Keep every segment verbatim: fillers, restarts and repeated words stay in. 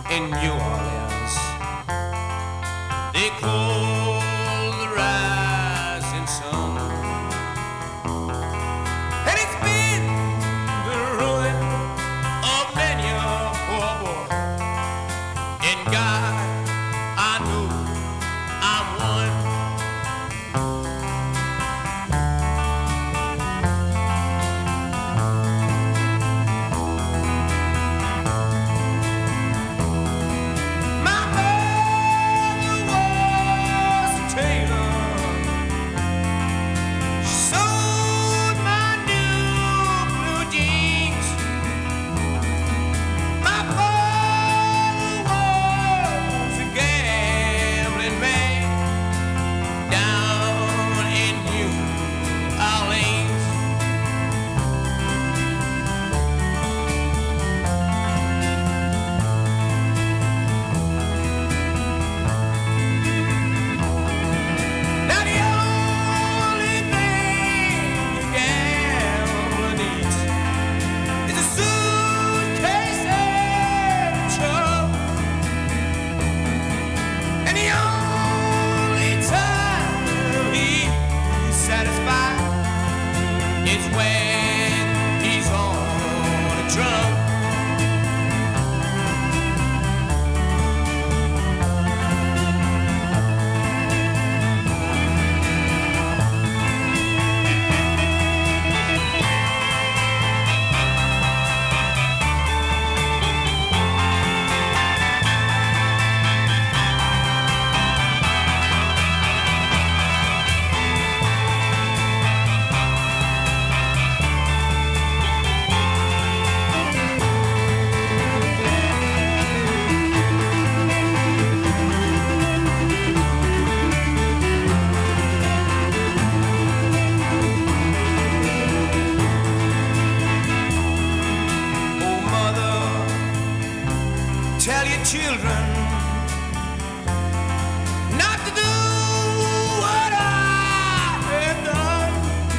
in New Orleans. They call the rising sun, and it's been the ruin of many a poor boy. In God, I know I'm one. My mother was a tailor. She sewed my new blue jeans. My father was a gambling man down in New Orleans. Now the only thing a gambler needs is a suitcase and a truck, and the only time he's satisfied is when he's on a drunk. Oh, mother, tell your children not to do what I have done.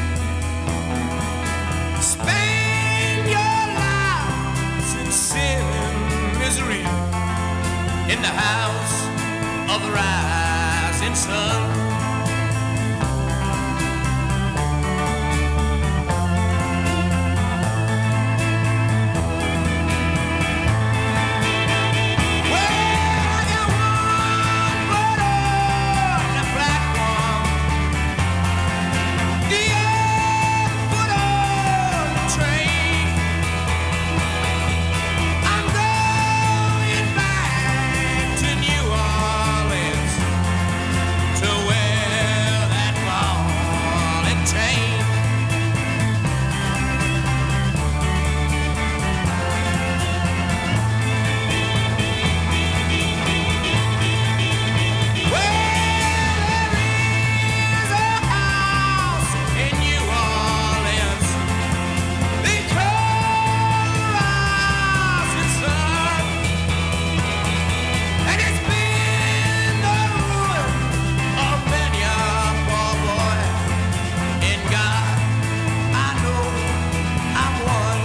Spend your lives in sin and misery in the house of the rising sun. Well, you one foot on the platform, the other foot on the train. I'm going back to New Orleans to wear that ball and chain. Well, there is a house in New Orleans they call the Rising Sun, and it's been the ruin of many a poor boy. In God, I know I'm one.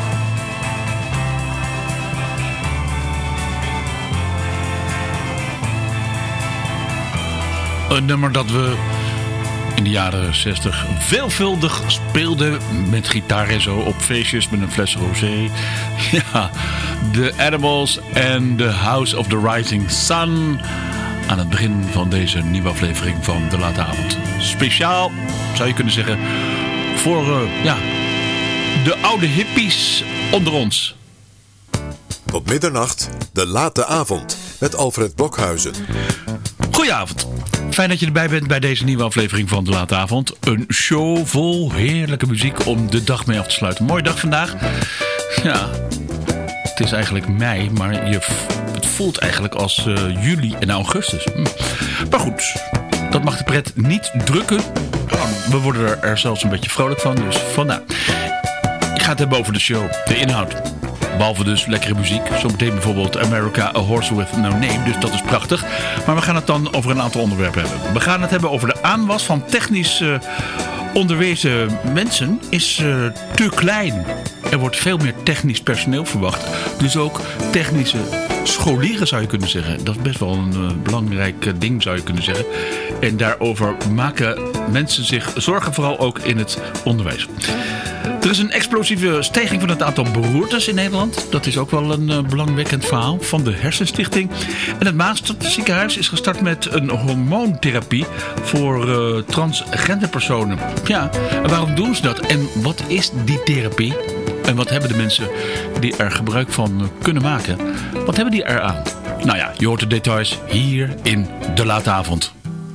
Een nummer dat we in de jaren zestig veelvuldig speelden met gitaar en zo op feestjes met een fles rosé. Ja, The Animals en The House of the Rising Sun aan het begin van deze nieuwe aflevering van De Late Avond. Speciaal, zou je kunnen zeggen, voor uh, ja, de oude hippies onder ons. Tot middernacht, De Late Avond met Alfred Blokhuizen. Goedenavond. Fijn dat je erbij bent bij deze nieuwe aflevering van De Late Avond. Een show vol heerlijke muziek om de dag mee af te sluiten. Mooie dag vandaag. Ja, het is eigenlijk mei, maar je, het voelt eigenlijk als uh, juli en augustus. Hm. Maar goed, dat mag de pret niet drukken. We worden er, er zelfs een beetje vrolijk van, dus vandaar. Ik ga het hebben over de show, de inhoud. Behalve dus lekkere muziek. Zometeen bijvoorbeeld America, A Horse With No Name. Dus dat is prachtig. Maar we gaan het dan over een aantal onderwerpen hebben. We gaan het hebben over de aanwas van technisch uh, onderwezen mensen. Is uh, te klein. Er wordt veel meer technisch personeel verwacht. Dus ook technische scholieren, zou je kunnen zeggen. Dat is best wel een uh, belangrijk uh, ding, zou je kunnen zeggen. En daarover maken mensen zich zorgen, vooral ook in het onderwijs. Er is een explosieve stijging van het aantal beroertes in Nederland. Dat is ook wel een uh, belangwekkend verhaal van de Hersenstichting. En het Maastadziekenhuis is gestart met een hormoontherapie voor uh, transgender personen. Ja, en waarom doen ze dat? En wat is die therapie? En wat hebben de mensen die er gebruik van uh, kunnen maken? Wat hebben die eraan? Nou ja, je hoort de details hier in De Late Avond.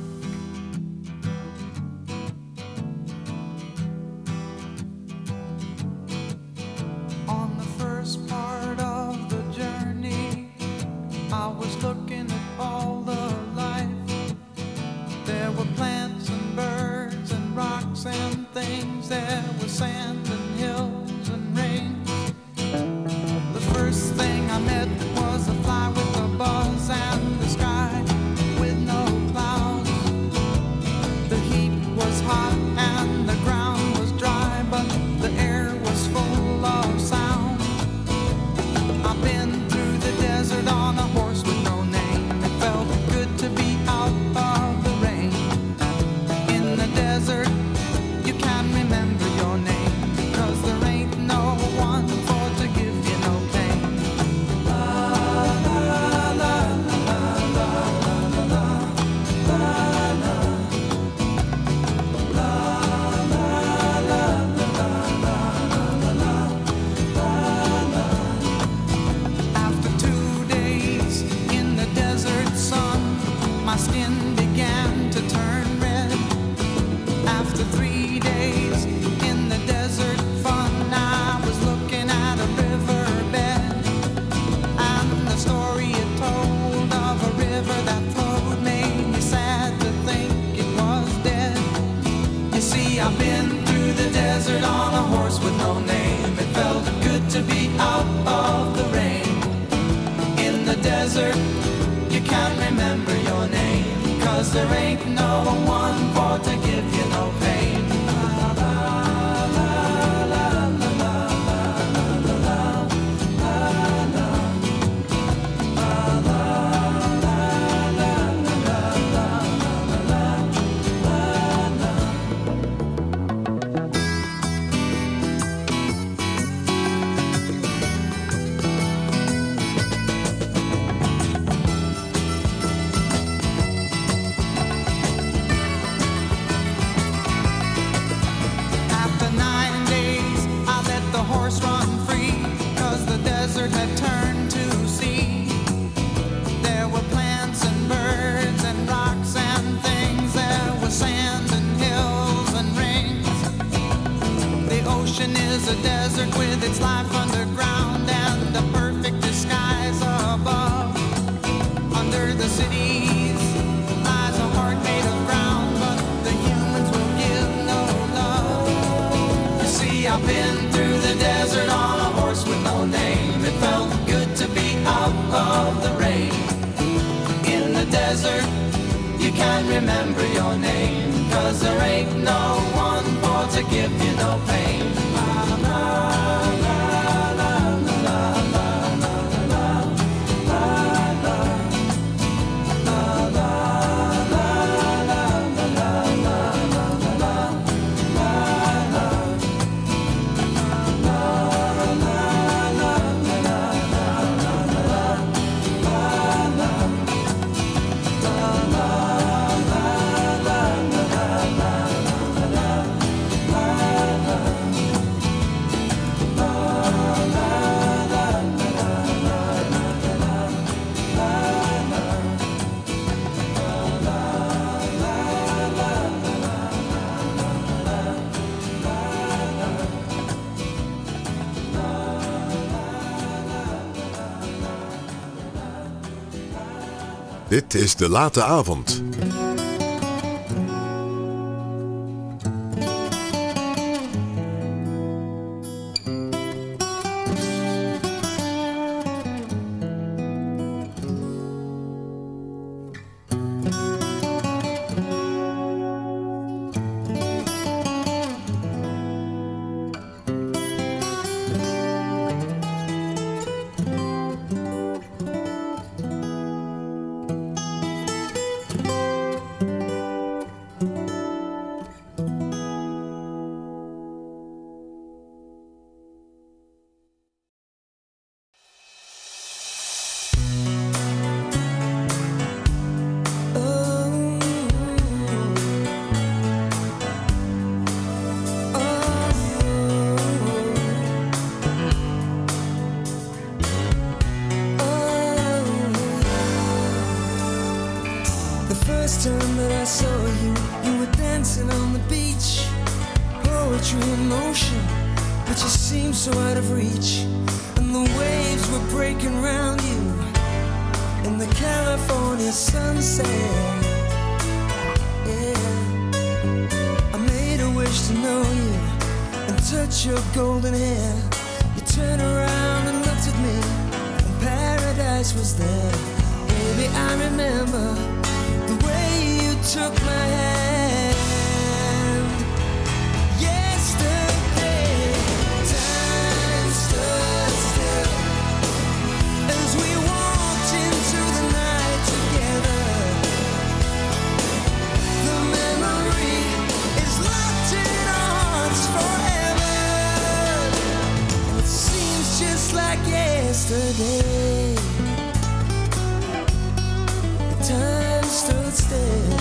Dit is De Late Avond. last time that I saw you, you were dancing on the beach, poetry in motion, but you seemed so out of reach, and the waves were breaking round you in the California sunset. Yeah, I made a wish to know you and touch your golden hair. You turned around and looked at me, and paradise was there. Baby, I remember the way you took my hand. Yesterday, time stood still as we walked into the night together. The memory is locked in our hearts forever, and it seems just like yesterday. Time stood still.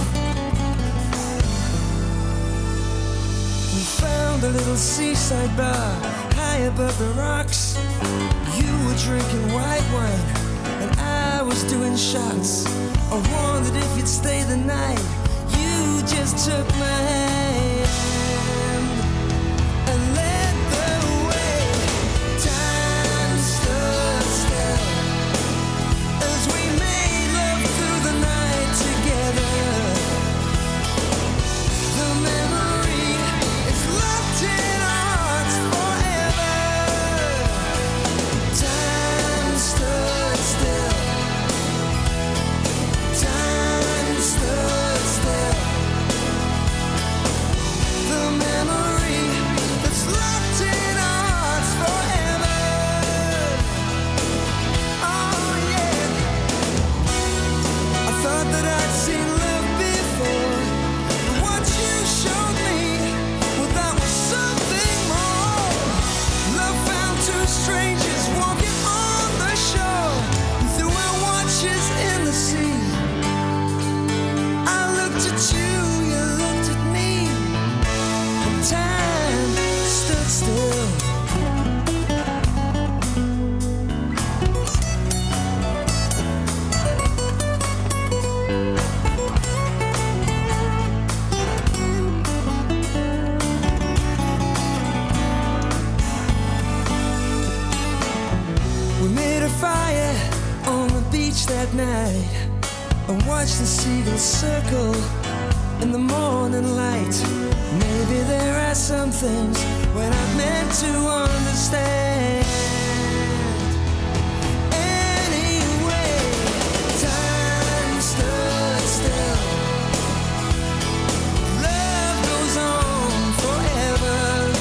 We found a little seaside bar high above the rocks. You were drinking white wine and I was doing shots. I wondered if you'd stay the night. You just took my hand and led the way. Time stood still as we made love through the night together. The memory is locked in our hearts forever. Time stood still. Time stood still. The memory that's locked in our hearts forever. Oh yeah. I thought that I'd seen love before, but what you showed me, well, that was something more. Love found two strangers walking on the shore. We threw our watches in the sea. I looked at you, you looked at me, and time stood still. We made a fire on the beach that night and watched the seagulls circle in the morning light. Maybe there are some things we're not meant to understand. Anyway, time stood still. Love goes on forever.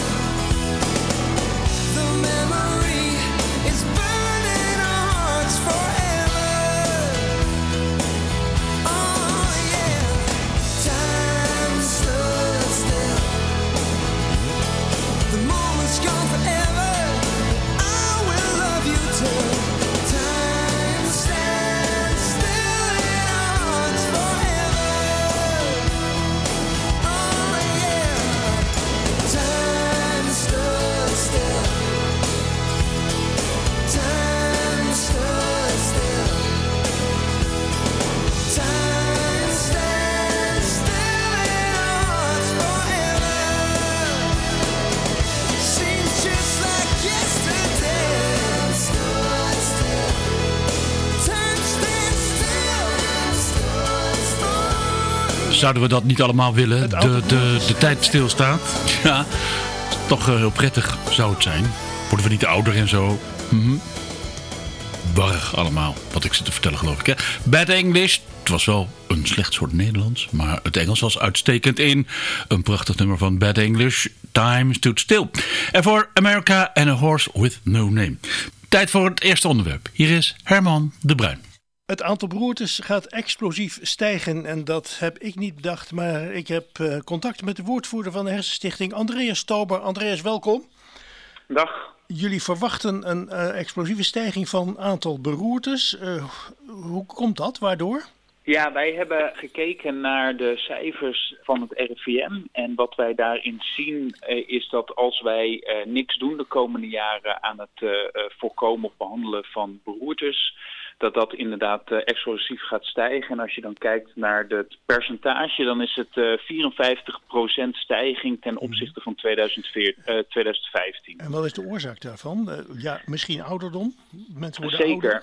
The memory is burning our hearts forever. Oh yeah, time stood still. The moment's gone forever. I will love you till time stands still in our hearts forever. Oh yeah, time stood still. Time stood still. Time stands still in our hearts forever. Seems just like yesterday. Time stood still. Time stands still. Zouden we dat niet allemaal willen? De, de, de tijd stilstaat? Ja, toch eh, heel prettig zou het zijn. Worden we niet ouder en zo? Mhm. Warrig allemaal, wat ik zit te vertellen geloof ik. Hè? Bad English, het was wel een slecht soort Nederlands, maar het Engels was uitstekend in. Een prachtig nummer van Bad English, Time Stood Still. En voor America and a Horse with No Name. Tijd voor het eerste onderwerp. Hier is Herman de Bruin. Het aantal beroertes gaat explosief stijgen en dat heb ik niet bedacht, maar ik heb uh, contact met de woordvoerder van de Hersenstichting, Andreas Stauber. Andreas, welkom. Dag. Jullie verwachten een uh, explosieve stijging van aantal beroertes. Uh, hoe komt dat? Waardoor? Ja, wij hebben gekeken naar de cijfers van het R I V M. En wat wij daarin zien uh, is dat als wij uh, niks doen de komende jaren aan het uh, voorkomen of behandelen van beroertes, dat dat inderdaad uh, explosief gaat stijgen. En als je dan kijkt naar het percentage, dan is het uh, vierenvijftig procent stijging ten opzichte van tweeduizend veertien, uh, tweeduizend vijftien. En wat is de oorzaak daarvan? Uh, ja, misschien ouderdom? Mensen worden Zeker. ouder?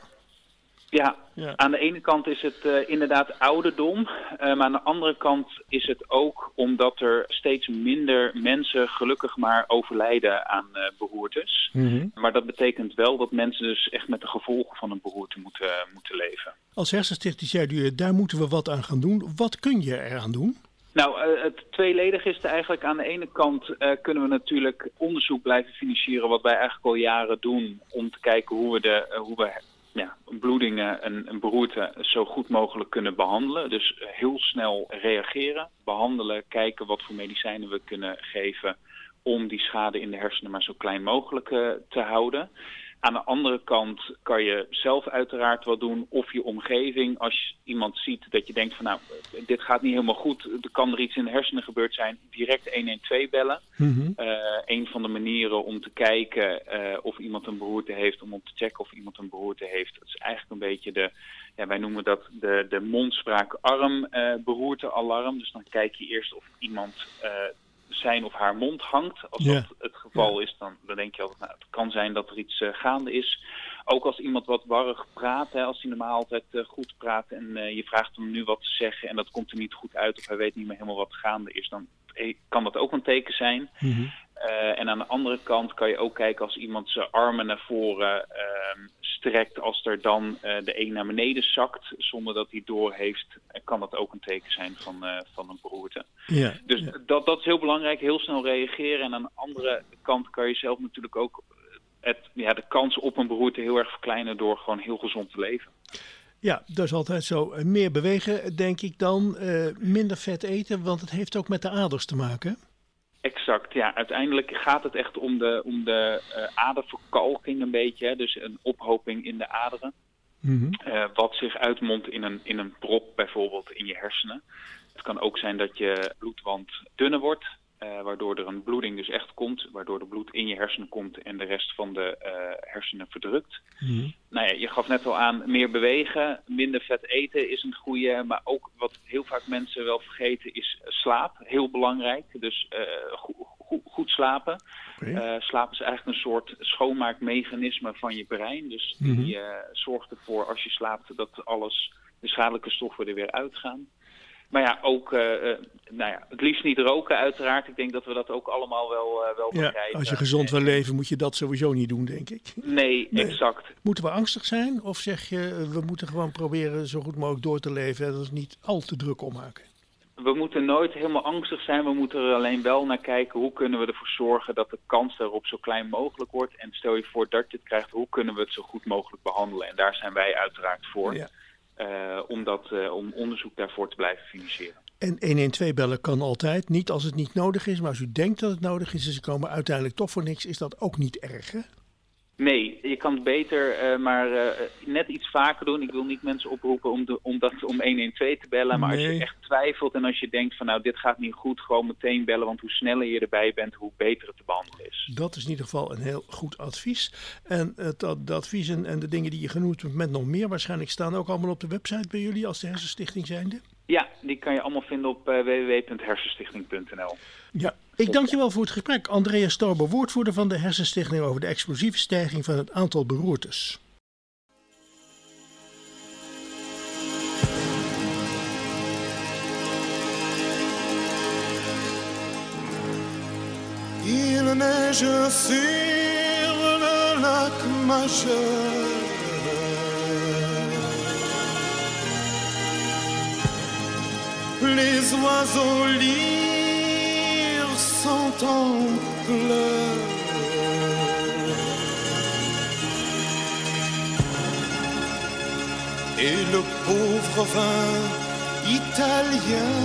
Ja, Ja. aan de ene kant is het uh, inderdaad ouderdom, uh, maar aan de andere kant is het ook omdat er steeds minder mensen gelukkig maar overlijden aan uh, beroertes. Mm-hmm. Maar dat betekent wel dat mensen dus echt met de gevolgen van een beroerte moeten, moeten leven. Als Hersenstichting zei u, daar moeten we wat aan gaan doen. Wat kun je eraan doen? Nou, uh, het tweeledig is er eigenlijk. Aan de ene kant uh, kunnen we natuurlijk onderzoek blijven financieren, wat wij eigenlijk al jaren doen, om te kijken hoe we de... Uh, hoe we Ja, bloedingen en, en beroerte zo goed mogelijk kunnen behandelen. Dus heel snel reageren, behandelen, kijken wat voor medicijnen we kunnen geven om die schade in de hersenen maar zo klein mogelijk uh, te houden. Aan de andere kant kan je zelf uiteraard wat doen of je omgeving. Als je iemand ziet dat je denkt van nou, dit gaat niet helemaal goed, er kan er iets in de hersenen gebeurd zijn, direct een een twee bellen. Mm-hmm. Uh, een van de manieren om te kijken uh, of iemand een beroerte heeft, om op te checken of iemand een beroerte heeft. Dat is eigenlijk een beetje de, ja, wij noemen dat de, de mondspraak-arm uh, beroerte-alarm. Dus dan kijk je eerst of iemand uh, zijn of haar mond hangt. Als ja. dat het geval ja. is, dan, dan denk je altijd, nou, het kan zijn dat er iets uh, gaande is. Ook als iemand wat warrig praat, hè, als hij normaal altijd uh, goed praat en uh, je vraagt hem nu wat te zeggen en dat komt er niet goed uit of hij weet niet meer helemaal wat gaande is, dan kan dat ook een teken zijn. Mm-hmm. Uh, en aan de andere kant kan je ook kijken als iemand zijn armen naar voren uh, strekt, als er dan uh, de een naar beneden zakt zonder dat hij door heeft, kan dat ook een teken zijn van, uh, van een beroerte. Ja, dus ja. Dat, dat is heel belangrijk, heel snel reageren. En aan de andere kant kan je zelf natuurlijk ook het, ja, de kans op een beroerte heel erg verkleinen door gewoon heel gezond te leven. Ja, dat is altijd zo. Meer bewegen, denk ik dan. Uh, minder vet eten, want het heeft ook met de aders te maken. Exact, ja. Uiteindelijk gaat het echt om de, om de uh, aderverkalking een beetje. Hè? Dus een ophoping in de aderen. Mm-hmm. Uh, wat zich uitmondt in een, in een prop bijvoorbeeld in je hersenen. Het kan ook zijn dat je bloedwand dunner wordt. Uh, waardoor er een bloeding dus echt komt. Waardoor er bloed in je hersenen komt en de rest van de uh, hersenen verdrukt. Mm-hmm. Nou ja, je gaf net al aan, meer bewegen, minder vet eten is een goede. Maar ook wat heel vaak mensen wel vergeten is slaap. Heel belangrijk. Dus uh, go- go- goed slapen. Okay. Uh, slaap is eigenlijk een soort schoonmaakmechanisme van je brein. Dus die mm-hmm. uh, zorgt ervoor als je slaapt dat alles, de schadelijke stoffen er weer uitgaan. Maar ja, ook uh, uh, nou ja, het liefst niet roken uiteraard. Ik denk dat we dat ook allemaal wel, uh, wel begrijpen. Ja, als je gezond wil leven moet je dat sowieso niet doen, denk ik. Nee, nee, exact. Moeten we angstig zijn? Of zeg je, we moeten gewoon proberen zo goed mogelijk door te leven en het niet al te druk opmaken? We moeten nooit helemaal angstig zijn. We moeten er alleen wel naar kijken hoe kunnen we ervoor zorgen dat de kans daarop zo klein mogelijk wordt. En stel je voor dat je het krijgt, hoe kunnen we het zo goed mogelijk behandelen? En daar zijn wij uiteraard voor. Ja. Uh, om, dat, uh, om onderzoek daarvoor te blijven financieren. En een een twee bellen kan altijd, niet als het niet nodig is, maar als u denkt dat het nodig is en ze komen uiteindelijk toch voor niks, is dat ook niet erg, hè? Nee, je kan het beter uh, maar uh, net iets vaker doen. Ik wil niet mensen oproepen om, de, om, dat, om een een twee te bellen. Maar nee. Als je echt twijfelt en als je denkt van nou dit gaat niet goed, gewoon meteen bellen. Want hoe sneller je erbij bent, hoe beter het te behandelen is. Dat is in ieder geval een heel goed advies. En het, de adviezen en de dingen die je genoemd hebt met nog meer waarschijnlijk staan ook allemaal op de website bij jullie als de Hersenstichting zijnde? Ja, die kan je allemaal vinden op uh, w w w punt hersenstichting punt n l. Ja, ik dank je wel voor het gesprek. Andreas Stauber, woordvoerder van de Hersenstichting over de explosieve stijging van het aantal beroertes. Il neige sur le lac Majeur. Les oiseaux lyres sont en pleurs. Et le pauvre vin italien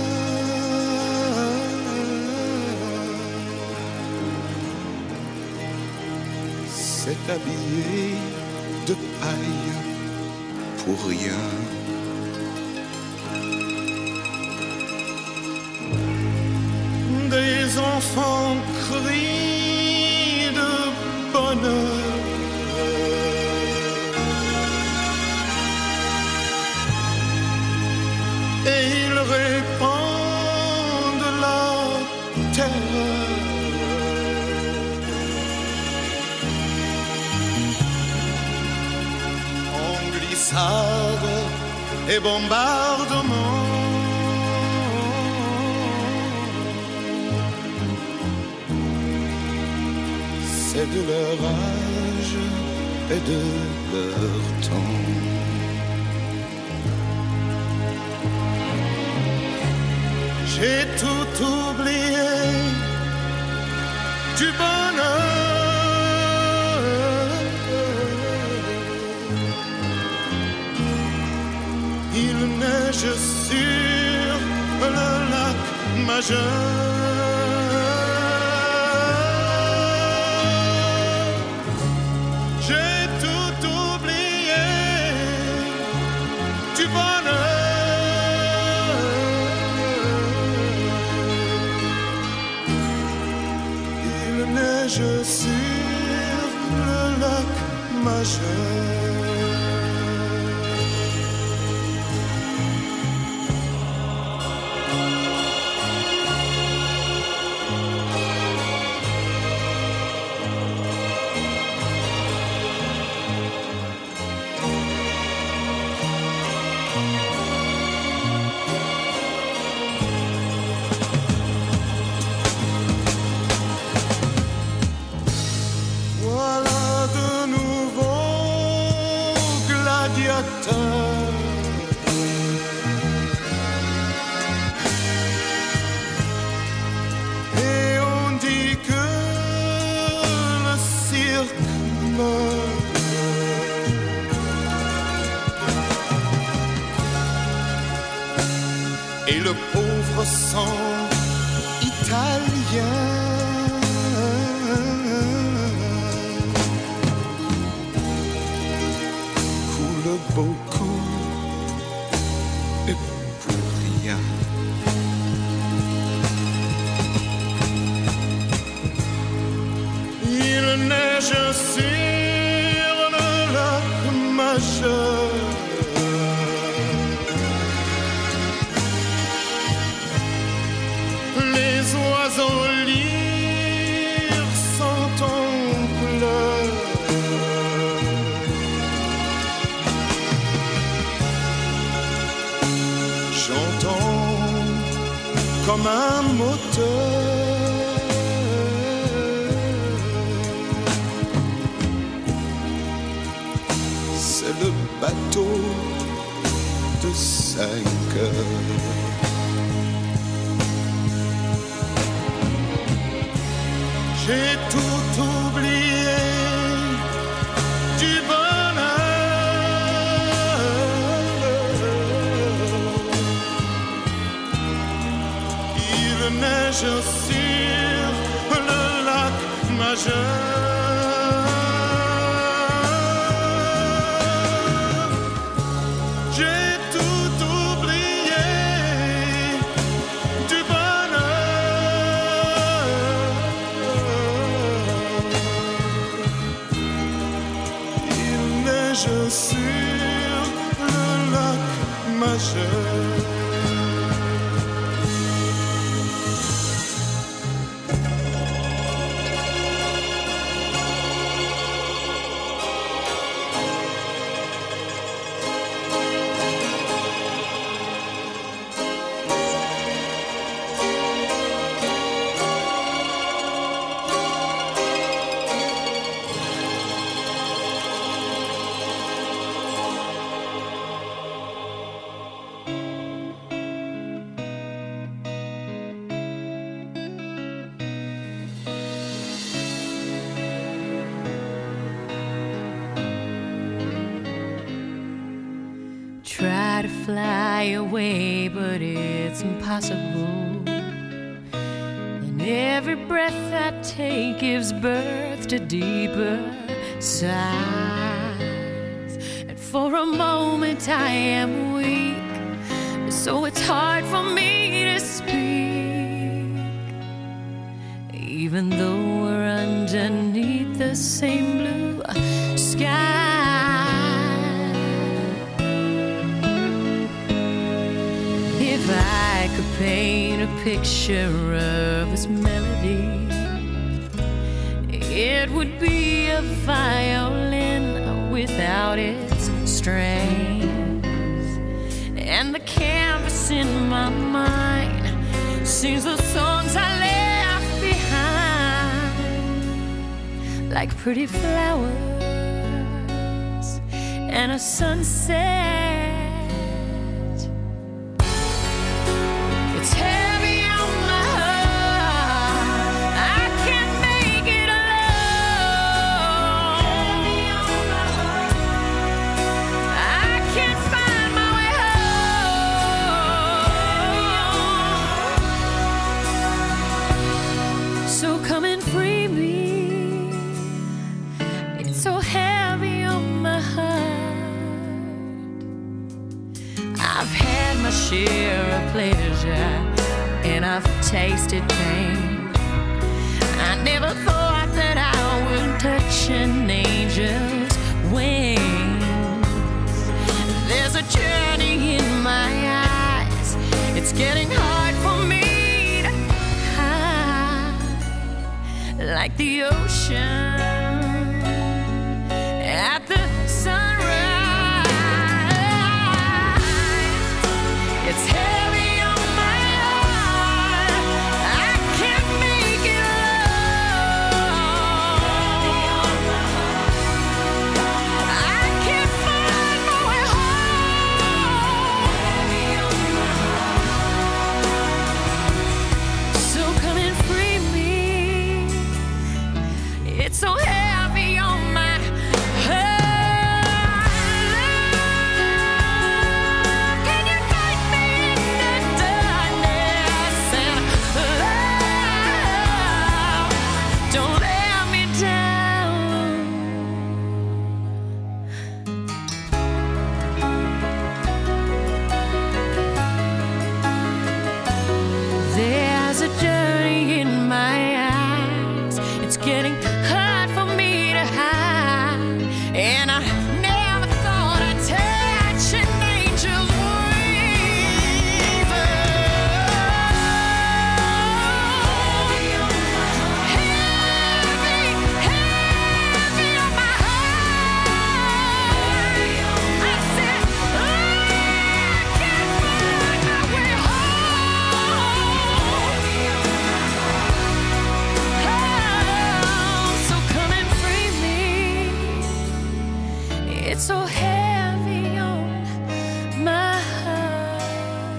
s'est habillé de paille pour rien. Des enfants crient de bonheur. et bombardements. C'est de leur âge et de leur temps. J'ai tout oublié du bonheur. Il neige sur le lac Majeur. J'ai tout oublié du bonheur. Il neige sur le lac Majeur. Et on dit que le cirque meurt. Et le pauvre sang italien coule beaucoup et pour rien. Il neige sur le lac Majeur. Les oiseaux lyres sont en pleurs. J'entends comme un moteur. C'est le bateau de cinq heures. J'ai tout oublié du bonheur. Il neige sur le lac Majeur. J'ai tout oublié du bonheur. Il neige sur le lac Majeur. Try to fly away, but it's impossible. And every breath I take gives birth to deeper sighs. And for a moment I am weak, so it's hard for me to speak. Even though we're underneath the same blue sky. If I could paint a picture of this melody, it would be a violin without its strings. and the canvas in my mind sings the songs I left behind, like pretty flowers and a sunset. It's heavy on my heart, I can't make it alone. Heavy on my heart, I can't find my way home. So come and free me, it's so heavy on my heart. I've had my share of pleasure and I've tasted pain. I never thought that I would touch an angel's wings. There's a journey in my eyes, it's getting hard for me to hide, like the ocean at the sunrise. It's heavy on my heart, I can't make it alone. I can't find my way home. So come and free me, it's so heavy on my heart. Can you fight me in the darkness and love? Don't let me down. There's a journey in my eyes, it's getting hard for me to hide, and I never thought I'd touch an angel's wings. Heavy, heavy on my heart. I said I can't find my way home. So come and free me, it's so heavy on my heart.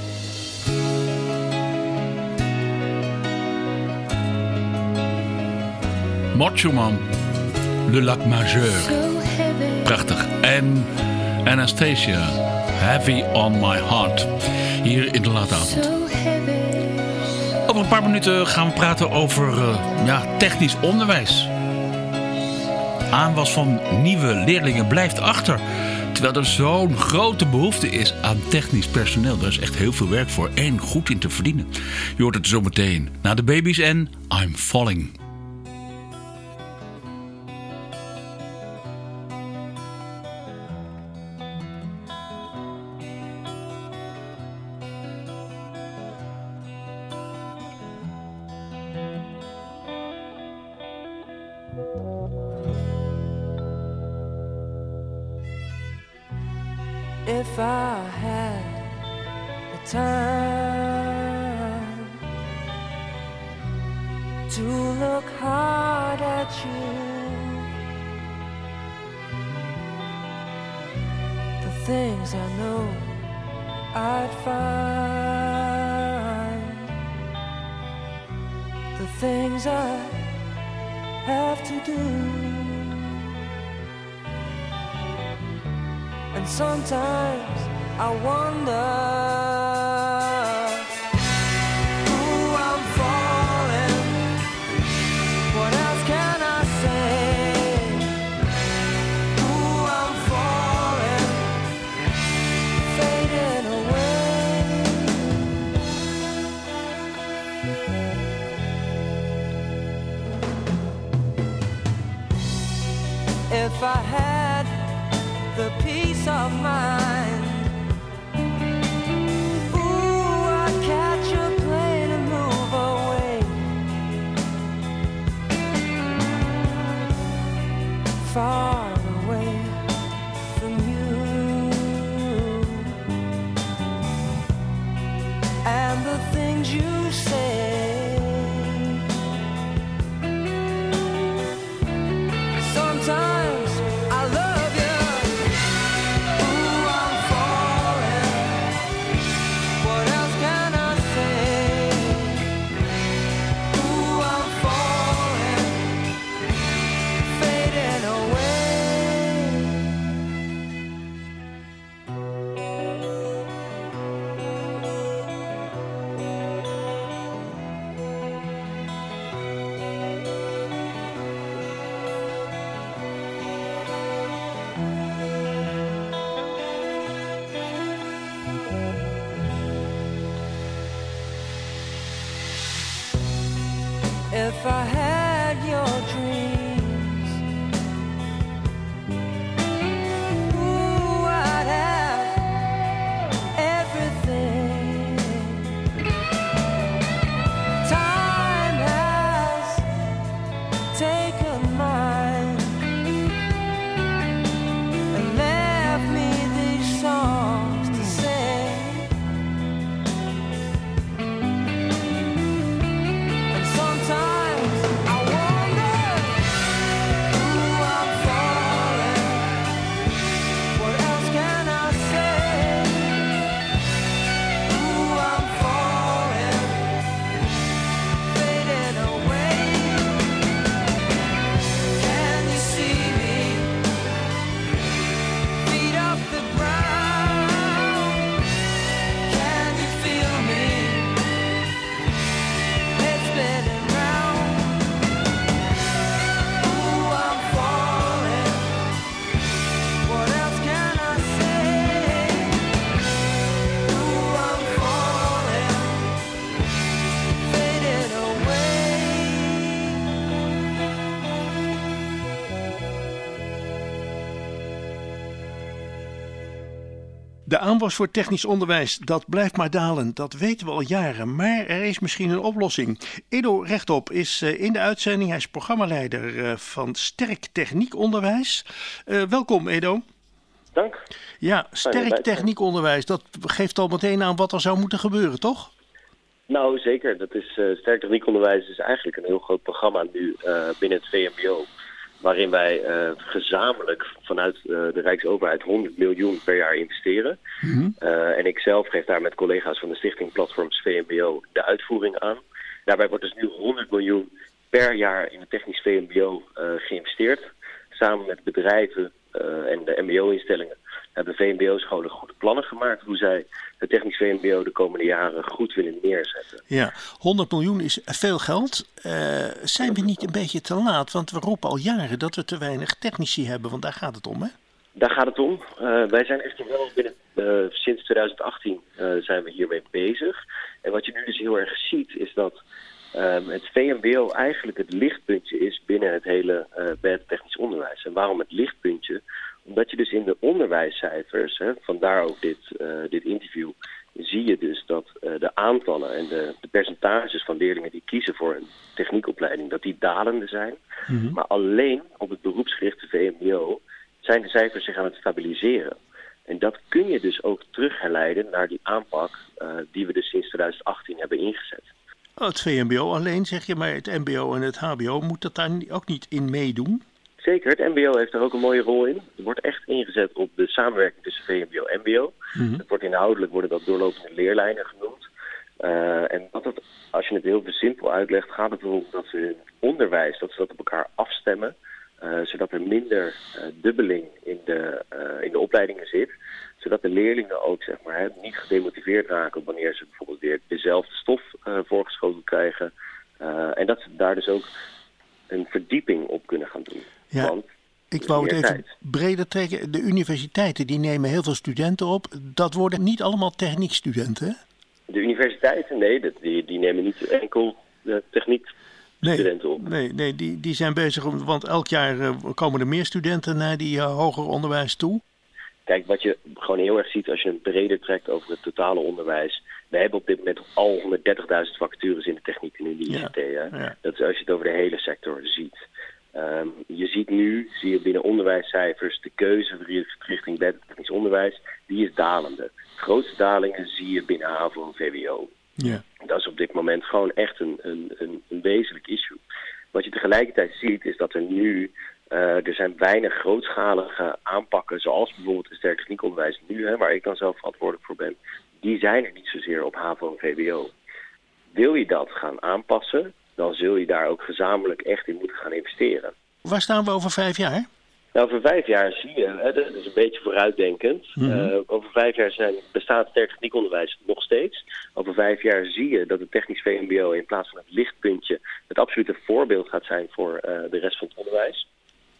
Macho Man, Le Lac Majeur. So heavy. Prachtig. En Anastasia, Heavy on My Heart. Hier in de late avond. So heavy. Over een paar minuten gaan we praten over uh, ja, technisch onderwijs. Aanwas van nieuwe leerlingen blijft achter. Terwijl er zo'n grote behoefte is aan technisch personeel. Daar is echt heel veel werk voor en goed in te verdienen. Je hoort het zo meteen. Na de baby's en I'm Falling. If I had the time to look hard at you, the things I know I'd find, the things I have to do. And sometimes I wonder who I'm falling. What else can I say? Who I'm falling, fading away. If I had the peace of mind you say? Sometimes I love you. Ooh, I'm falling. What else can I say? Ooh, I'm falling, fading away. If I had your dreams, ooh, I'd have everything. Time has taken mine and left me these songs to sing. And sometimes I wonder, ooh, I'm falling. What else can I say? Ooh, I'm falling, fading away. Can you see me? Feet off the ground. Can you feel me? Head spinning round. Ooh, I'm falling. What else can I say? Ooh, I'm falling, fading away. De aanwas voor technisch onderwijs, dat blijft maar dalen. Dat weten we al jaren, maar er is misschien een oplossing. Edo Rechtop is uh, in de uitzending. Hij is programmaleider uh, van Sterk Techniek Onderwijs. Uh, welkom, Edo. Dank. Ja, Sterk Techniek Onderwijs, dat geeft al meteen aan wat er zou moeten gebeuren, toch? Nou, zeker. Dat is, uh, Sterk Techniek Onderwijs is eigenlijk een heel groot programma nu uh, binnen het V M B O. Waarin wij uh, gezamenlijk vanuit uh, de Rijksoverheid honderd miljoen per jaar investeren. Mm-hmm. Uh, en ik zelf geef daar met collega's van de Stichting Platforms V M B O de uitvoering aan. Daarbij wordt dus nu honderd miljoen per jaar in het technisch V M B O uh, geïnvesteerd. Samen met bedrijven uh, en de M B O-instellingen hebben V M B O-scholen goede plannen gemaakt hoe zij het technisch V M B O de komende jaren goed willen neerzetten. Ja, honderd miljoen is veel geld. Uh, zijn we niet een beetje te laat? Want we roepen al jaren dat we te weinig technici hebben, want daar gaat het om, hè? Daar gaat het om. Uh, wij zijn echter wel binnen, uh, sinds twintig achttien uh, zijn we hiermee bezig. En wat je nu dus heel erg ziet is dat um, het V M B O eigenlijk het lichtpuntje is binnen het hele uh, bij het technisch onderwijs. En waarom het lichtpuntje? Omdat je dus in de onderwijscijfers, hè, vandaar ook dit, uh, dit interview, zie je dus dat uh, de aantallen en de, de percentages van leerlingen die kiezen voor een techniekopleiding, dat die dalende zijn. Mm-hmm. Maar alleen op het beroepsgerichte V M B O zijn de cijfers zich aan het stabiliseren. En dat kun je dus ook terugherleiden naar die aanpak uh, die we dus sinds twintig achttien hebben ingezet. Oh, het V M B O alleen zeg je, maar het M B O en het H B O moet dat daar ook niet in meedoen? Zeker, het M B O heeft er ook een mooie rol in. Er wordt echt ingezet op de samenwerking tussen V M B O en M B O. Mm-hmm. Het wordt inhoudelijk worden dat doorlopende leerlijnen genoemd. Uh, en dat het, als je het heel simpel uitlegt, gaat het erom dat ze hun onderwijs, dat ze dat op elkaar afstemmen. Uh, zodat er minder uh, dubbeling in de, uh, in de opleidingen zit. Zodat de leerlingen ook zeg maar, hè, niet gedemotiveerd raken wanneer ze bijvoorbeeld weer dezelfde stof uh, voorgeschoten krijgen. Uh, en dat ze daar dus ook een verdieping op kunnen gaan doen. Ja, Want ik wou het even tijd. breder trekken. De universiteiten die nemen heel veel studenten op. Dat worden niet allemaal techniekstudenten, hè? De universiteiten, nee, dat, die, die nemen niet enkel uh, techniek. Nee, studenten op. nee, nee die, die zijn bezig, om, want elk jaar uh, komen er meer studenten naar die uh, hoger onderwijs toe. Kijk, wat je gewoon heel erg ziet als je het breder trekt over het totale onderwijs. We hebben op dit moment al honderddertigduizend vacatures in de techniek en in de I C T. Ja, Hè? ja. Dat is als je het over de hele sector ziet. Um, je ziet nu, zie je binnen onderwijscijfers, de keuze richting technisch onderwijs, die is dalende. De grootste dalingen zie je binnen HAVO en V W O. Ja. Dat is op dit moment gewoon echt een, een, een, een wezenlijk issue. Wat je tegelijkertijd ziet is dat er nu, uh, er zijn weinig grootschalige aanpakken, zoals bijvoorbeeld het sterk techniekonderwijs nu, hè, waar ik dan zelf verantwoordelijk voor ben, die zijn er niet zozeer op HAVO en V W O. Wil je dat gaan aanpassen, dan zul je daar ook gezamenlijk echt in moeten gaan investeren. Waar staan we over vijf jaar? Nou, over vijf jaar zie je, hè, dat is een beetje vooruitdenkend. Mm-hmm. Uh, over vijf jaar zijn, bestaat sterk techniekonderwijs nog steeds. Over vijf jaar zie je dat het technisch V M B O in plaats van het lichtpuntje het absolute voorbeeld gaat zijn voor uh, de rest van het onderwijs.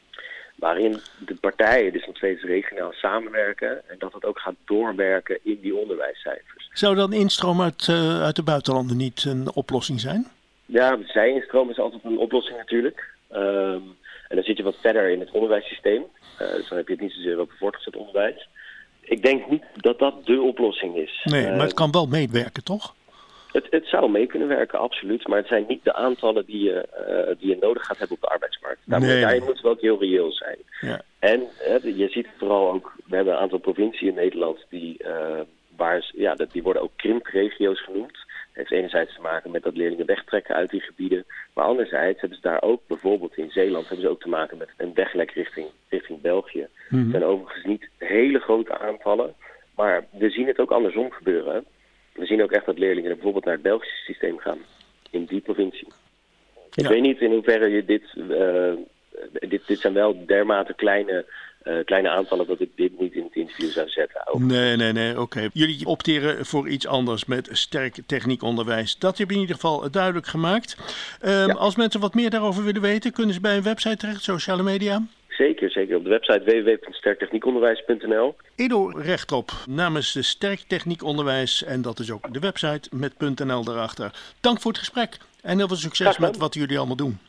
Waarin de partijen dus nog steeds regionaal samenwerken en dat het ook gaat doorwerken in die onderwijscijfers. Zou dan instroom uit, uh, uit de buitenlanden niet een oplossing zijn? Ja, zij-instroom is altijd een oplossing natuurlijk. Um, en dan zit je wat verder in het onderwijssysteem. Uh, dus dan heb je het niet zozeer over voortgezet onderwijs. Ik denk niet dat dat de oplossing is. Nee, maar het uh, kan wel meewerken, toch? Het, het zou mee kunnen werken, absoluut. Maar het zijn niet de aantallen die je, uh, die je nodig gaat hebben op de arbeidsmarkt. Daar nee. Daarin moet het wel ook heel reëel zijn. Ja. En uh, je ziet het vooral ook, we hebben een aantal provinciën in Nederland die, uh, waar, ja, die worden ook krimpregio's genoemd. Het heeft enerzijds te maken met dat leerlingen wegtrekken uit die gebieden. Maar anderzijds hebben ze daar ook, bijvoorbeeld in Zeeland, hebben ze ook te maken met een weglek richting, richting België. Mm-hmm. Het zijn overigens niet hele grote aantallen. Maar we zien het ook andersom gebeuren. We zien ook echt dat leerlingen bijvoorbeeld naar het Belgische systeem gaan. In die provincie. Ja. Ik weet niet in hoeverre je dit... Uh, dit, dit zijn wel dermate kleine... Uh, kleine aantallen dat ik dit niet in het interview zou zetten. Ook. Nee, nee, nee, oké. Okay. Jullie opteren voor iets anders met sterk techniekonderwijs. Dat heb je in ieder geval duidelijk gemaakt. Um, ja. Als mensen wat meer daarover willen weten, kunnen ze bij een website terecht, sociale media? Zeker, zeker. Op de website w w w punt sterk techniekonderwijs punt n l. Edo Rechtop namens de Sterk Techniekonderwijs en dat is ook de website met .nl daarachter. Dank voor het gesprek en heel veel succes met wat jullie allemaal doen.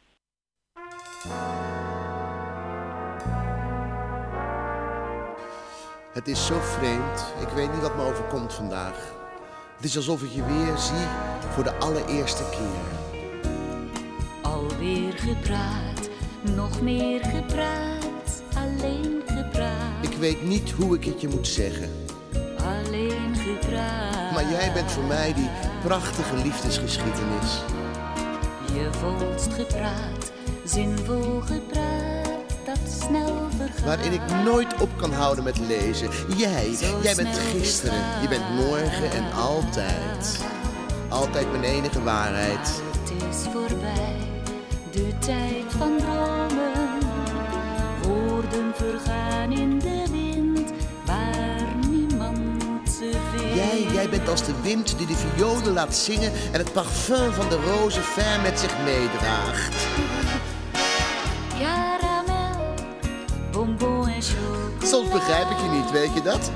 Het is zo vreemd. Ik weet niet wat me overkomt vandaag. Het is alsof ik je weer zie voor de allereerste keer. Alweer gepraat, nog meer gepraat, alleen gepraat. Ik weet niet hoe ik het je moet zeggen. Alleen gepraat. Maar jij bent voor mij die prachtige liefdesgeschiedenis. Je volst gepraat, zinvol gepraat. Dat snel vergaat. Waarin ik nooit op kan houden met lezen. Jij, Zo jij bent gisteren, vergaat. Je bent morgen en altijd. Altijd mijn enige waarheid. Het is voorbij, de tijd van dromen. Woorden vergaan in de wind, waar niemand ze vindt. Jij, jij bent als de wind die de violen laat zingen en het parfum van de rozen ver met zich meedraagt. Bonbon en chocola. Soms begrijp ik je niet, weet je dat?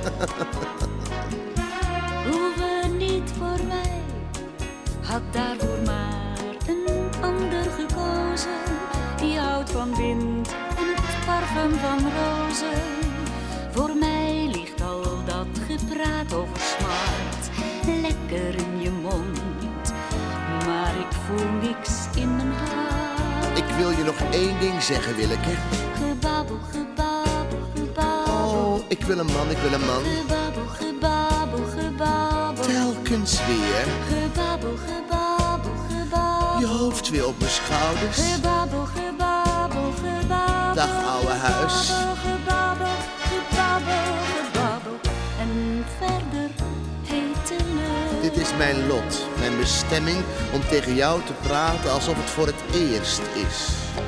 Hoeven niet voor mij, had daarvoor maar een ander gekozen. Die houdt van wind en het parfum van rozen. Voor mij ligt al dat gepraat over smart lekker in je mond. Maar ik voel niks in mijn hart. Ik wil je nog één ding zeggen, Willeke. Gebabbel, gebabbel, gebabbel. Oh, ik wil een man, ik wil een man. Gebabbel, gebabbel, gebabbel. Telkens weer. Gebabbel, gebabbel, gebabbel. Je hoofd weer op mijn schouders. Gebabbel, gebabbel, gebabbel. Dag, ouwe huis. Gebabbel, gebabbel, gebabbel. En verder hete lucht. Dit is mijn lot, mijn bestemming om tegen jou te praten alsof het voor het eerst is.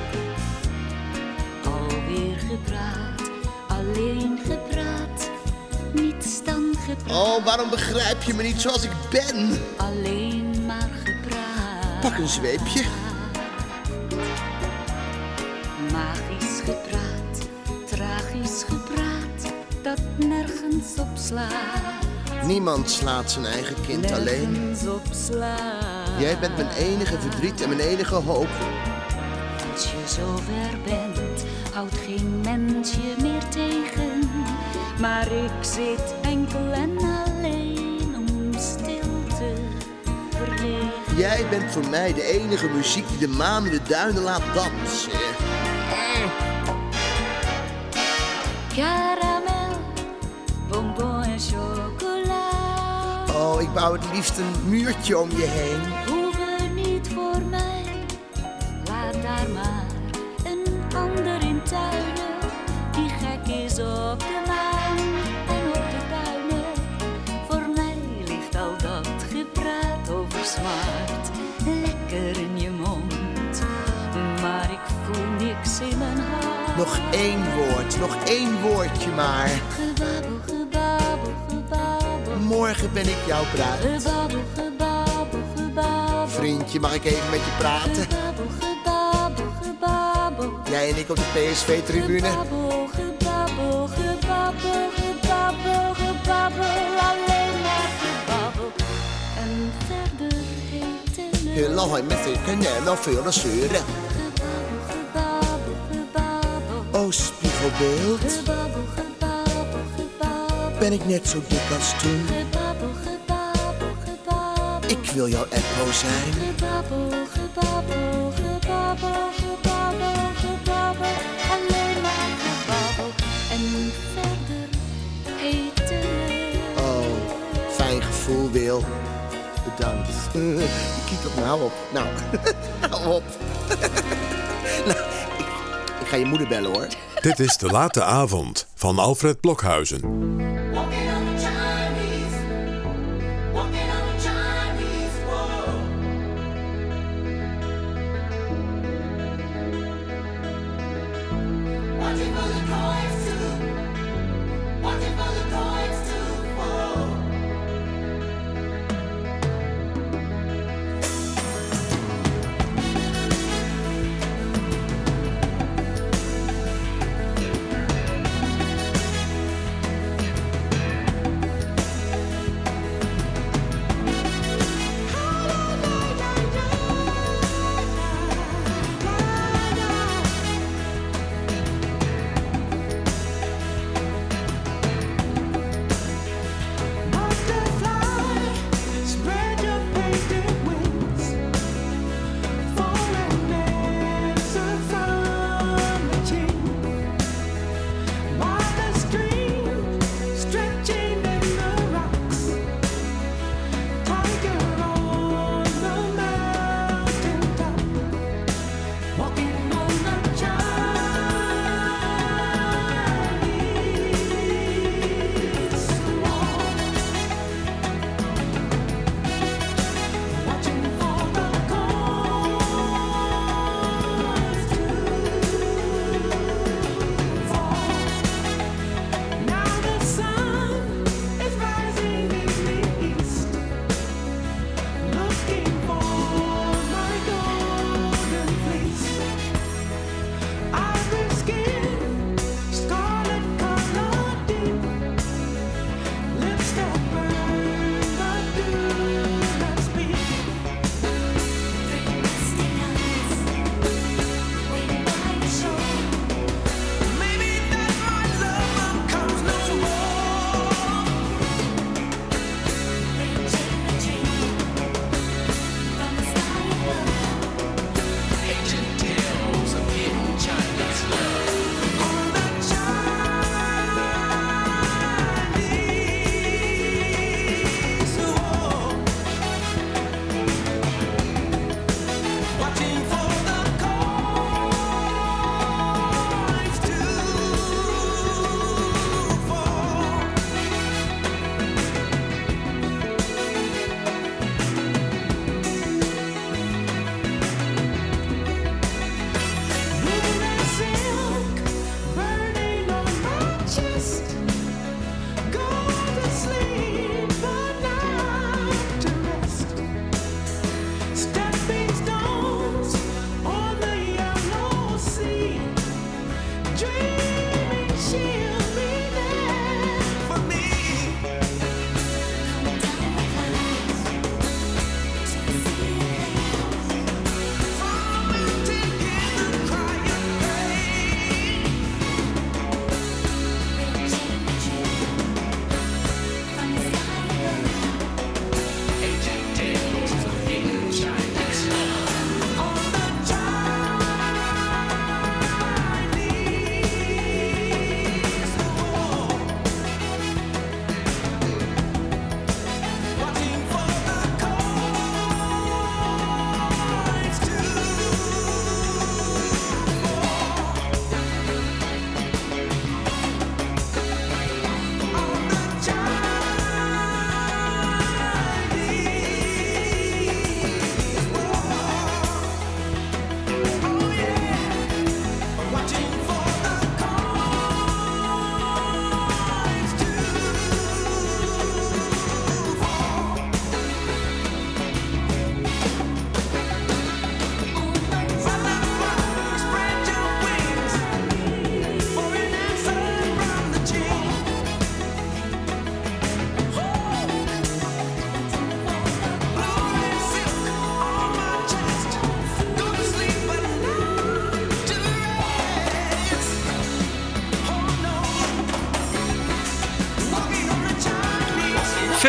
Gepraat, alleen gepraat, niets dan gepraat. Oh, waarom begrijp je me niet zoals ik ben? Alleen maar gepraat. Pak een zweepje. Magisch gepraat, tragisch gepraat, dat nergens op slaat. Niemand slaat zijn eigen kind nergens alleen. Nergens op slaat. Jij bent mijn enige verdriet en mijn enige hoop. Als je zover bent, houdt geen mens je meer tegen. Maar ik zit enkel en alleen om stil te verlegen. Jij bent voor mij de enige muziek die de maan in de duinen laat dansen. Caramel, bonbon en chocola. Oh, ik bouw het liefst een muurtje om je heen. Hoeven niet voor mij, laat daar maar een ander in tuinen. Die gek is op de maan en op de duinen. Voor mij ligt al dat gepraat over smart lekker in je mond. Maar ik voel niks in mijn hart. Nog één woord, nog één woordje maar. Gebabbel, gebabbel, gebabbel. Morgen ben ik jouw bruid. Gebabbel, gebabbel, gebabbel. Vriendje, mag ik even met je praten? Gebabbel, gebabbel, gebabbel. Jij en ik op de P S V-tribune. Gebabbel, gebabbel, gebabbel, gebabbel, gebabbel. Alleen maar gebabbel. En verder heten we. Hela har med sig kanäler för att syre. Gebabbel, gebabbel, gebabbel. Oh, spiegelbeeld. Gebabbel, gebabbel, gebabbel. Ben ik net zo dik als toen? Gebabbel, gebabbel, gebabbel. Ik wil jouw Eppo zijn. Gebabbel, gebabbel, gebabbel, gebabbel, gebabbel. Alleen maar gebabbel. En verder heten we. Oh, fijn gevoel, Wil. Bedankt. Je kietelt me, hou op. Nou, hou op. Nou, ik, ik ga je moeder bellen, hoor. Dit is De Late Avond van Alfred Blokhuizen.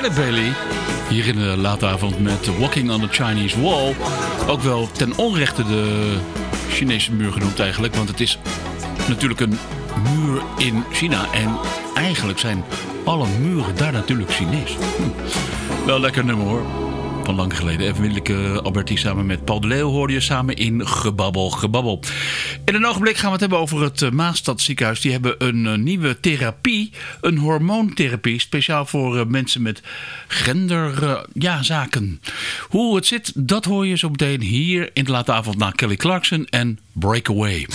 Philip Bailey. Hier in de late avond met Walking on the Chinese Wall. Ook wel ten onrechte de Chinese muur genoemd eigenlijk. Want het is natuurlijk een muur in China. En eigenlijk zijn alle muren daar natuurlijk Chinees. Hm. Wel lekker nummer hoor. Van lang geleden. Even Willeke Alberti samen met Paul de Leeuw hoorde je samen in Gebabbel, Gebabbel. In een ogenblik gaan we het hebben over het Maastad ziekenhuis. Die hebben een uh, nieuwe therapie, een hormoontherapie, speciaal voor uh, mensen met genderzaken. Uh, ja, zaken. Hoe het zit, dat hoor je zo meteen hier in de late avond naar Kelly Clarkson en Breakaway.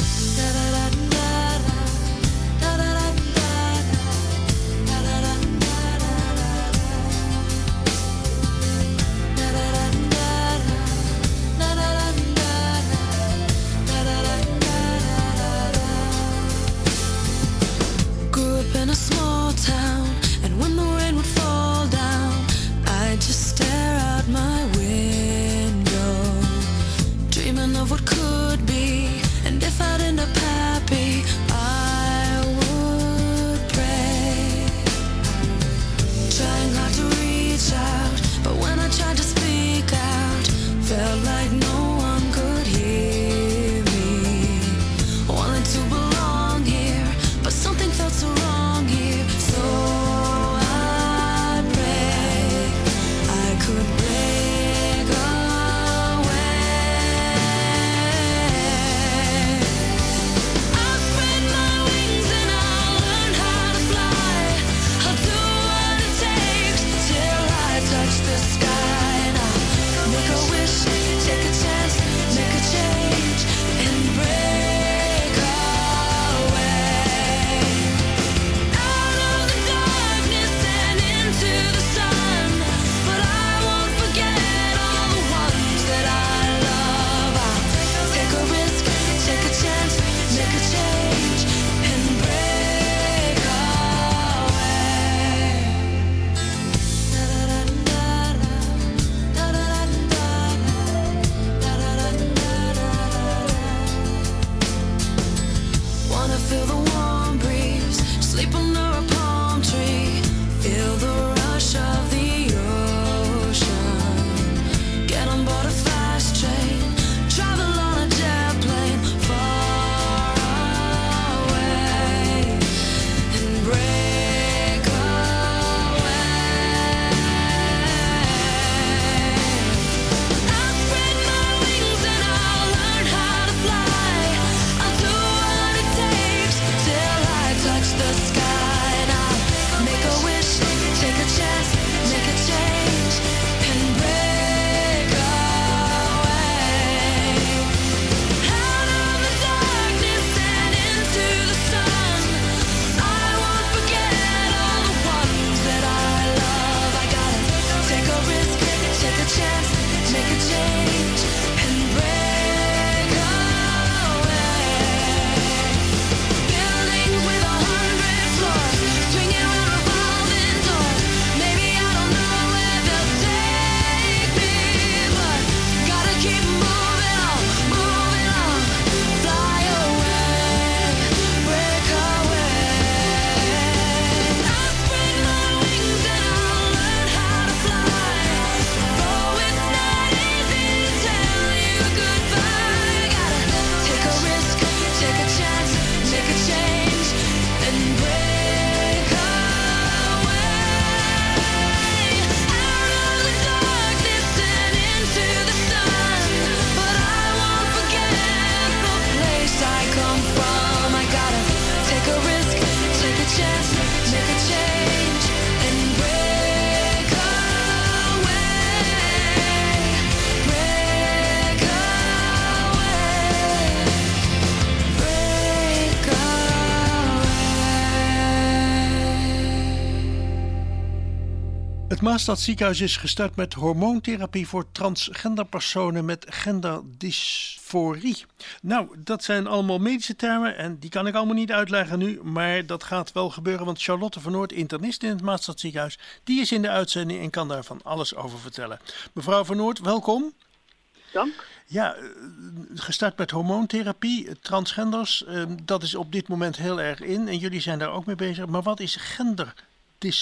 Het Maastad ziekenhuis is gestart met hormoontherapie voor transgender personen met genderdysforie. Nou, dat zijn allemaal medische termen en die kan ik allemaal niet uitleggen nu, maar dat gaat wel gebeuren, want Charlotte van Noord, internist in het Maastad ziekenhuis, die is in de uitzending en kan daar van alles over vertellen. Mevrouw van Noord, welkom. Dank. Ja, gestart met hormoontherapie, transgenders, dat is op dit moment heel erg in en jullie zijn daar ook mee bezig. Maar wat is genderdysforie?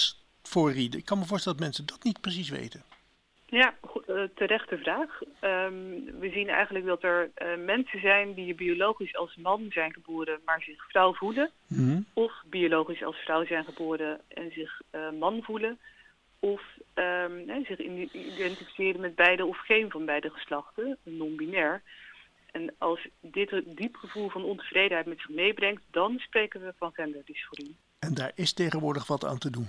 voorrieden? Ik kan me voorstellen dat mensen dat niet precies weten. Ja, go- uh, terechte vraag. Um, we zien eigenlijk dat er uh, mensen zijn die biologisch als man zijn geboren, maar zich vrouw voelen. Mm-hmm. Of biologisch als vrouw zijn geboren en zich uh, man voelen. Of um, hè, zich identificeren met beide of geen van beide geslachten, non-binair. En als dit een diep gevoel van ontevredenheid met zich meebrengt, dan spreken we van genderdysforie. En daar is tegenwoordig wat aan te doen.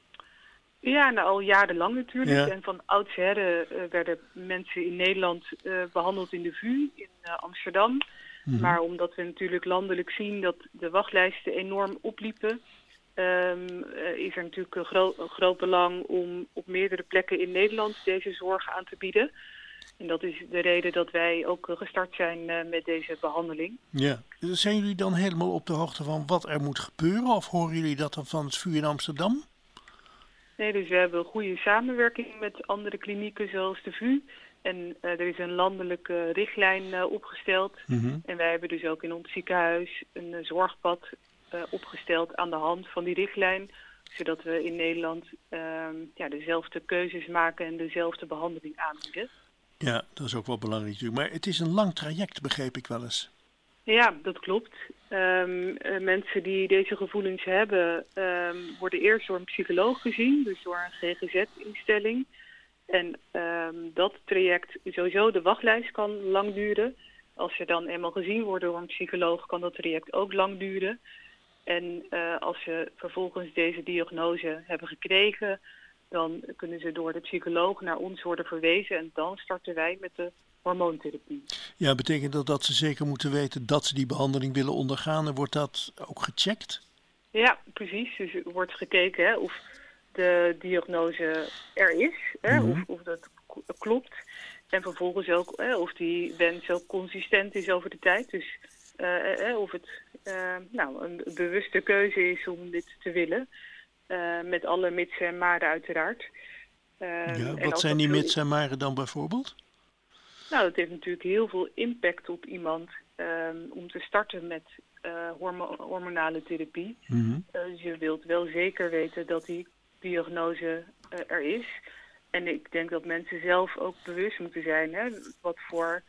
Ja, nou, al jarenlang natuurlijk. Ja. En van oudsher uh, werden mensen in Nederland uh, behandeld in de V U in uh, Amsterdam. Mm-hmm. Maar omdat we natuurlijk landelijk zien dat de wachtlijsten enorm opliepen, um, uh, is er natuurlijk een, gro- een groot belang om op meerdere plekken in Nederland deze zorg aan te bieden. En dat is de reden dat wij ook uh, gestart zijn uh, met deze behandeling. Ja. Zijn jullie dan helemaal op de hoogte van wat er moet gebeuren? Of horen jullie dat dan van het V U in Amsterdam? Nee, dus we hebben een goede samenwerking met andere klinieken zoals de V U. En uh, er is een landelijke richtlijn uh, opgesteld. Mm-hmm. En wij hebben dus ook in ons ziekenhuis een uh, zorgpad uh, opgesteld aan de hand van die richtlijn. Zodat we in Nederland uh, ja, dezelfde keuzes maken en dezelfde behandeling aanbieden. Ja, dat is ook wel belangrijk natuurlijk. Maar het is een lang traject, begreep ik wel eens. Ja, dat klopt. Um, uh, mensen die deze gevoelens hebben, um, worden eerst door een psycholoog gezien, dus door een G G Z-instelling. En um, dat traject, sowieso de wachtlijst kan lang duren. Als ze dan eenmaal gezien worden door een psycholoog, kan dat traject ook lang duren. En uh, als ze vervolgens deze diagnose hebben gekregen, dan kunnen ze door de psycholoog naar ons worden verwezen en dan starten wij met de hormoontherapie. Ja, betekent dat dat ze zeker moeten weten dat ze die behandeling willen ondergaan en wordt dat ook gecheckt? Ja, precies. Dus er wordt gekeken hè, of de diagnose er is, hè, mm-hmm. of, of dat k- klopt. En vervolgens ook hè, of die wens ook consistent is over de tijd. Dus uh, eh, of het uh, nou, een bewuste keuze is om dit te willen. Uh, met alle mitsen en maren uiteraard. Uh, ja, en wat zijn die veel... mitsen en maren dan bijvoorbeeld? Nou, dat heeft natuurlijk heel veel impact op iemand um, om te starten met uh, hormo- hormonale therapie. Mm-hmm. Uh, dus je wilt wel zeker weten dat die diagnose uh, er is. En ik denk dat mensen zelf ook bewust moeten zijn hè, wat voor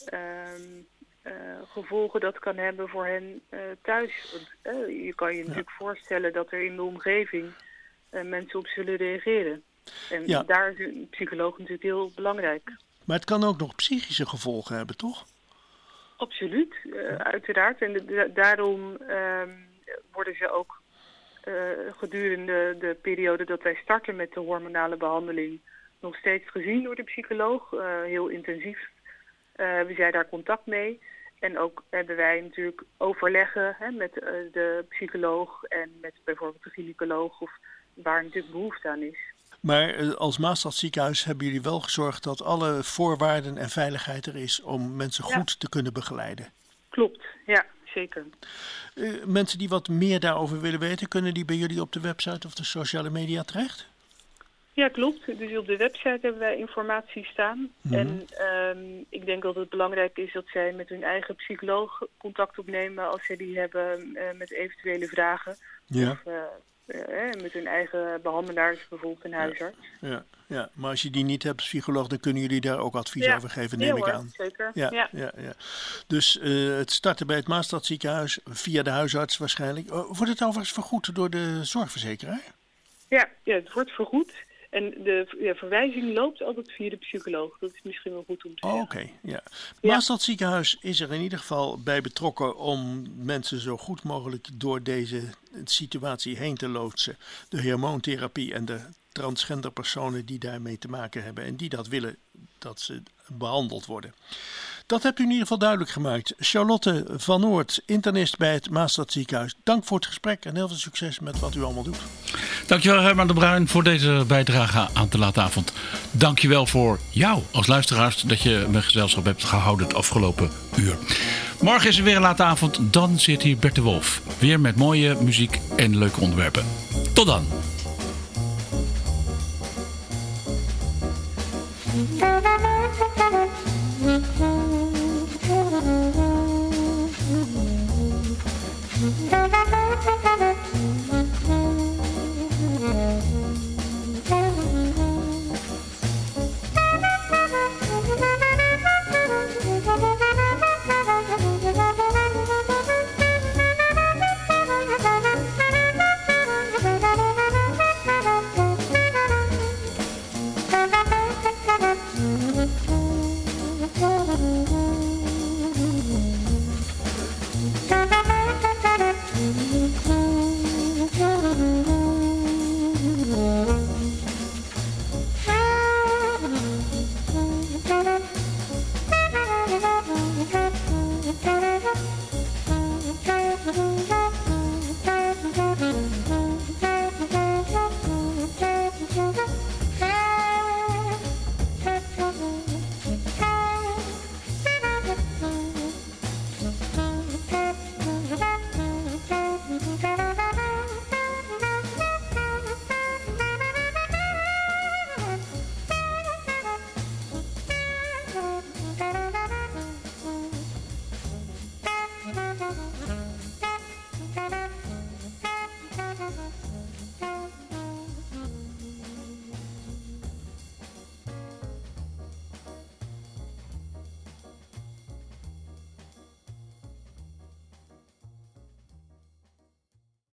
um, uh, gevolgen dat kan hebben voor hen uh, thuis. Want, uh, je kan je ja. natuurlijk voorstellen dat er in de omgeving uh, mensen op zullen reageren. En ja. daar is een psycholoog natuurlijk heel belangrijk. Maar het kan ook nog psychische gevolgen hebben, toch? Absoluut, uh, uiteraard. En de, de, daarom uh, worden ze ook uh, gedurende de periode dat wij starten met de hormonale behandeling nog steeds gezien door de psycholoog. Uh, heel intensief uh, hebben zij daar contact mee. En ook hebben wij natuurlijk overleggen hè, met uh, de psycholoog en met bijvoorbeeld de gynaecoloog of waar natuurlijk behoefte aan is. Maar als Maastadziekenhuis hebben jullie wel gezorgd dat alle voorwaarden en veiligheid er is om mensen goed ja. te kunnen begeleiden? Klopt, ja, zeker. Uh, mensen die wat meer daarover willen weten, kunnen die bij jullie op de website of de sociale media terecht? Ja, klopt. Dus op de website hebben wij informatie staan. Mm-hmm. En um, ik denk dat het belangrijk is dat zij met hun eigen psycholoog contact opnemen als zij die hebben uh, met eventuele vragen. Ja. Of, uh, uh, met hun eigen behandelaars, bijvoorbeeld een huisarts. Ja, ja, ja, maar als je die niet hebt, psycholoog, dan kunnen jullie daar ook advies ja. over geven, neem ja, ik hoor, aan. Zeker. Ja, ja. ja, ja. Dus uh, het starten bij het Maastadziekenhuis via de huisarts waarschijnlijk. Uh, wordt het overigens vergoed door de zorgverzekeraar? Ja, ja, het wordt vergoed. En de ja, verwijzing loopt altijd via de psycholoog. Dat is misschien wel goed om te zeggen. Oh, Oké, okay, ja. Maastadziekenhuis is er in ieder geval bij betrokken om mensen zo goed mogelijk door deze situatie heen te loodsen. De hormoontherapie en de transgender personen die daarmee te maken hebben en die dat willen dat ze behandeld worden. Dat hebt u in ieder geval duidelijk gemaakt. Charlotte van Oort, internist bij het Maastadziekenhuis. Dank voor het gesprek en heel veel succes met wat u allemaal doet. Dankjewel Herman de Bruin voor deze bijdrage aan Te Late Avond. Dankjewel voor jou als luisteraars dat je me gezelschap hebt gehouden het afgelopen uur. Morgen is er weer een late avond. Dan zit hier Bert de Wolf. Weer met mooie muziek en leuke onderwerpen. Tot dan. Thank you.